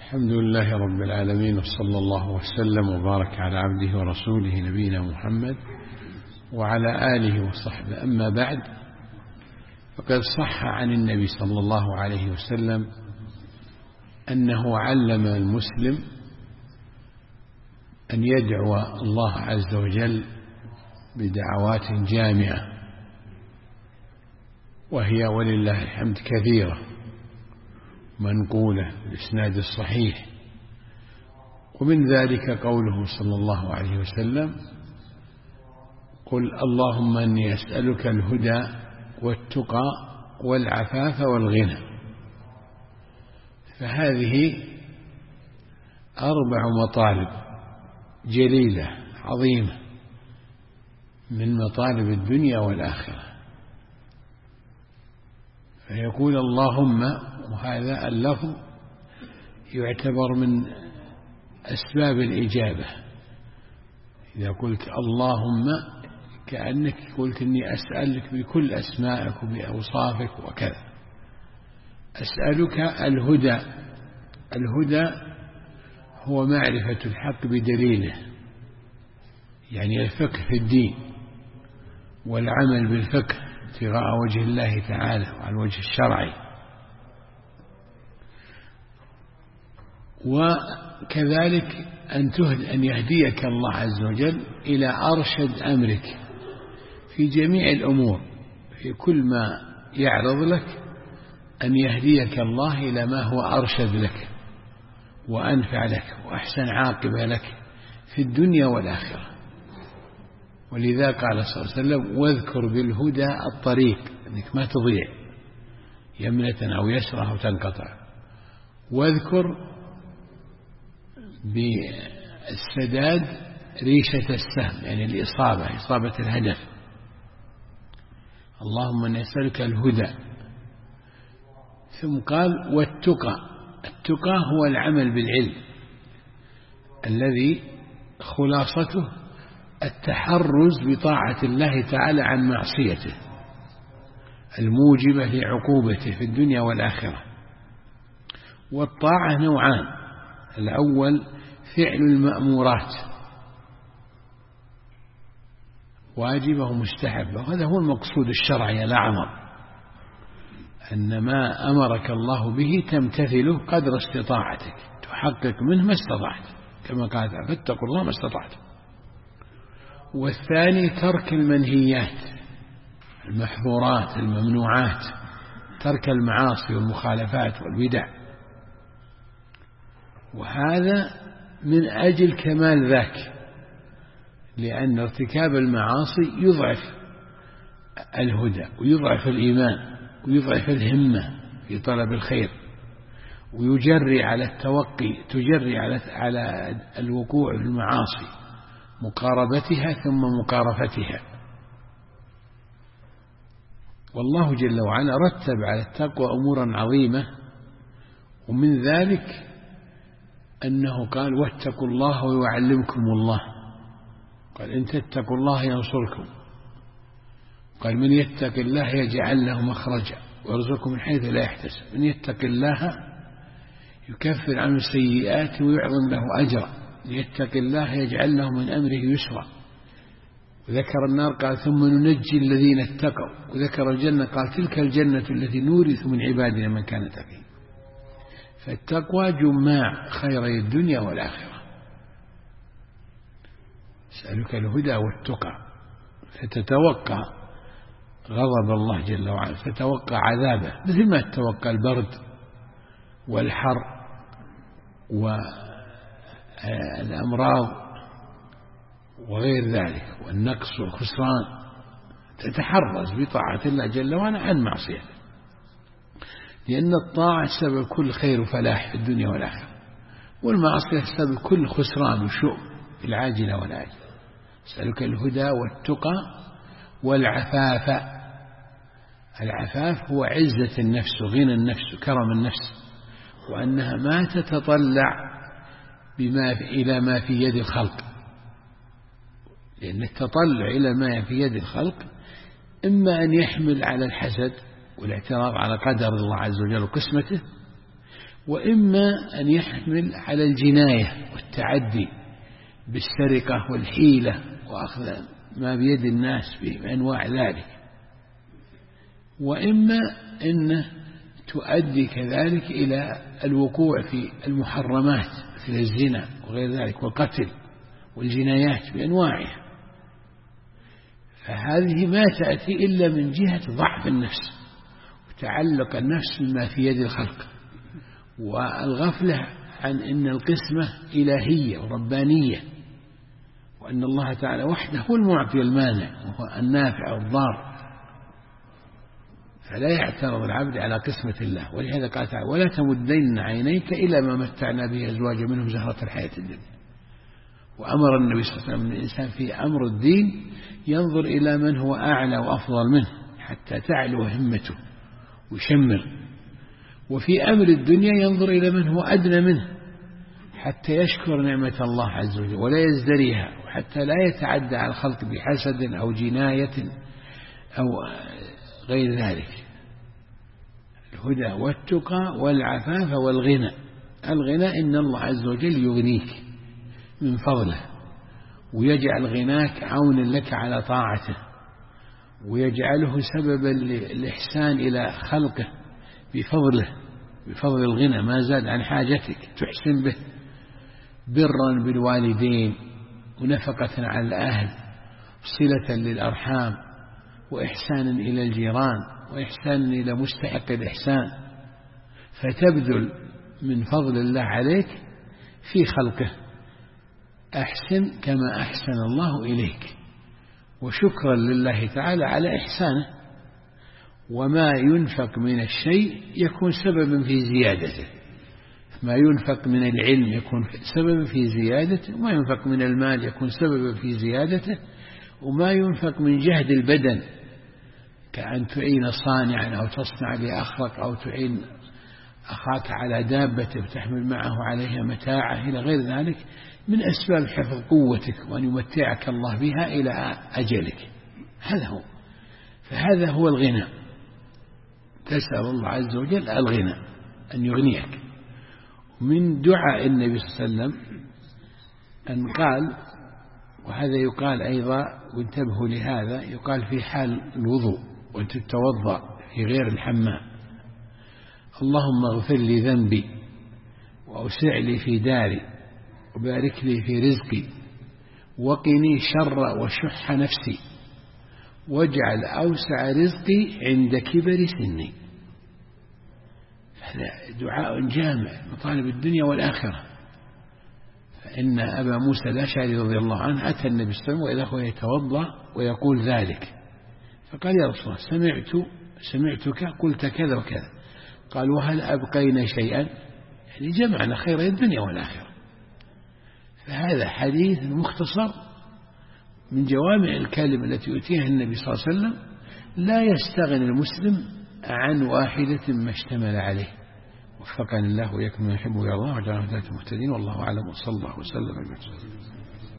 الحمد لله رب العالمين، وصلى الله وسلم وبارك على عبده ورسوله نبينا محمد وعلى آله وصحبه. أما بعد، فقد صح عن النبي صلى الله عليه وسلم أنه علم المسلم أن يدعو الله عز وجل بدعوات جامعة، وهي ولله الحمد كثيرة منقولة بالإسناد الصحيح. ومن ذلك قوله صلى الله عليه وسلم: قل اللهم إني أسألك الهدى والتقى والعفاف والغنى. فهذه 4 مطالب جليلة عظيمة من مطالب الدنيا والآخرة. فيقول اللهم، وهذا اللفظ يعتبر من أسباب الإجابة. إذا قلت اللهم كأنك قلت إني أسألك بكل أسمائك وبأوصافك وكذا. أسألك الهدى. الهدى هو معرفة الحق بدليله، يعني الفقه في الدين والعمل بالفقه ابتغاء وجه الله تعالى وعلى الوجه الشرعي، وكذلك أن يهديك الله عز وجل إلى أرشد أمرك في جميع الأمور، في كل ما يعرض لك أن يهديك الله إلى ما هو أرشد لك وأنفع لك وأحسن عاقبة لك في الدنيا والآخرة. ولذا قال صلى الله عليه وسلم: واذكر بالهدى الطريق، أنك ما تضيع يمنة أو يسرى أو تنقطع. واذكر بالسداد ريشة السهم، يعني الإصابة، إصابة الهدف. اللهم إني أسألك الهدى. ثم قال: والتقى. التقى هو العمل بالعلم الذي خلاصته التحرز بطاعة الله تعالى عن معصيته الموجبة لعقوبته في الدنيا والآخرة. والطاعة نوعان: الأول فعل المأمورات، واجبة ومستحبة، وهذا هو المقصود الشرعي الأعظم، أن ما أمرك الله به تمتثله قدر استطاعتك، تحقق منه ما استطعت، كما قال: فاتقوا الله ما استطعتم. والثاني ترك المنهيات، المحظورات، الممنوعات، ترك المعاصي والمخالفات والبدع. وهذا من أجل كمال ذاك، لأن ارتكاب المعاصي يضعف الهدى ويضعف الإيمان ويضعف الهمة في طلب الخير، ويجري على التوقي، تجري على الوقوع في المعاصي، مقاربتها ثم مقارفتها. والله جل وعلا رتب على التقوى أمورا عظيمة، ومن ذلك أنه قال: واتقوا الله ويعلمكم الله. قال: إن تتقوا الله ينصركم. قال: من يتق الله يجعل له مخرجا ويرزقه من حيث لا يحتسب. من يتق الله يكفر عنه السيئات ويعظم له أجرا. من يتق الله يجعل له من أمره يسرا. وذكر النار قال: ثم ننجي الذين اتقوا. وذكر الجنة قال: تلك الجنة التي نورث من عبادنا من كان تقيا. فالتقوى جماع خيري الدنيا والآخرة. أسألك الهدى والتقى، فتتوقع غضب الله جل وعلا، فتوقع عذابه، مثل ما تتوقع البرد والحر والأمراض وغير ذلك والنقص والخسران. تتحرز بطاعة الله جل وعلا عن معصيته، لأن الطاعة سبب كل خير وفلاح في الدنيا والآخرة، والمعصية سبب كل خسران وشؤم في العاجلة والآجلة. أسألك الهدى والتقى والعفاف. العفاف هو عزة النفس وغنى النفس وكرم النفس، وأنها ما تتطلع إلى ما في يد الخلق، لأن التطلع إلى ما في يد الخلق إما أن يحمل على الحسد والاعتراض على قدر الله عز وجل وقسمته، وإما أن يحمل على الجناية والتعدي بالسرقة والحيلة وأخذ ما بيد الناس بأنواع ذلك، وإما أن تؤدي كذلك إلى الوقوع في المحرمات مثل الزنا وغير ذلك والقتل والجنايات بأنواعها. فهذه ما تأتي إلا من جهة ضعف النفس وتعلق النفس بما في يد الخلق، والغفلة عن أن القسمة إلهية وربانية، وأن الله تعالى وحده هو المعطي المانع وهو النافع والضار، فلا يعترض العبد على قسمة الله. ولهذا قال تعالى: ولا تمدن عينيك إلى ما متعنا به أزواجا منهم زهرة الحياة الدنيا. وأمر النبي صلى الله عليه وسلم أن الإنسان في أمر الدين ينظر إلى من هو أعلى وأفضل منه حتى تعلو همته ويشمر، وفي أمر الدنيا ينظر إلى من هو أدنى منه حتى يشكر نعمة الله عز وجل ولا يزدريها، وحتى لا يتعدى على الخلق بحسد أو جناية أو غير ذلك. الهدى والتقى والعفاف والغنى. الغنى إن الله عز وجل يغنيك من فضله ويجعل غناك عونا لك على طاعته، ويجعله سببا للإحسان إلى خلقه بفضل الغنى ما زاد عن حاجتك تحسن به، برا بالوالدين ونفقة على الأهل، صلة للأرحام، وإحسانا إلى الجيران، وإحسانا إلى مستحق الإحسان، فتبذل من فضل الله عليك في خلقه. أحسن كما أحسن الله إليك، وشكرا لله تعالى على إحسانه. وما ينفق من الشيء يكون سببا في زيادته، ما ينفق من العلم يكون سببا في زيادته، وما ينفق من المال يكون سببا في زيادته، وما ينفق من جهد البدن كأن تعين صانعا أو تصنع لأخرك أو تعين أخاك على دابته وتحمل معه عليها متاعه إلى غير ذلك من أسباب حفظ قوتك وأن يمتعك الله بها إلى أجلك. هذا هو. فهذا هو الغنى. تسأل الله عز وجل الغنى أن يغنيك. من دعاء النبي صلى الله عليه وسلم أن قال، وهذا يقال أيضا وانتبهوا لهذا، يقال في حال الوضوء وأنت تتوضأ في غير الحمام: اللهم اغفر لي ذنبي وأوسع لي في داري وبارك لي في رزقي وقني شر وشح نفسي واجعل أوسع رزقي عند كبر سني. هذا دعاء جامع مطالب الدنيا والآخرة. فإن أبا موسى الأشعري رضي الله عنه أتى النبي صلى الله عليه وسلم وإذا هو يتوضأ ويقول ذلك، فقال: يا رسول الله سمعتك قلت كذا وكذا. قال: وهل أبقينا شيئا؟ يعني جمعنا خير الدنيا والآخرة. فهذا حديث مختصر من جوامع الكلم التي يؤتيها النبي صلى الله عليه وسلم، لا يستغني المسلم عن واحدة ما اشتمل عليه. وفقني الله وإياكم ما يحب ويرضى وجعلنا هداة المهتدين، والله أعلم، وصلى الله وسلم على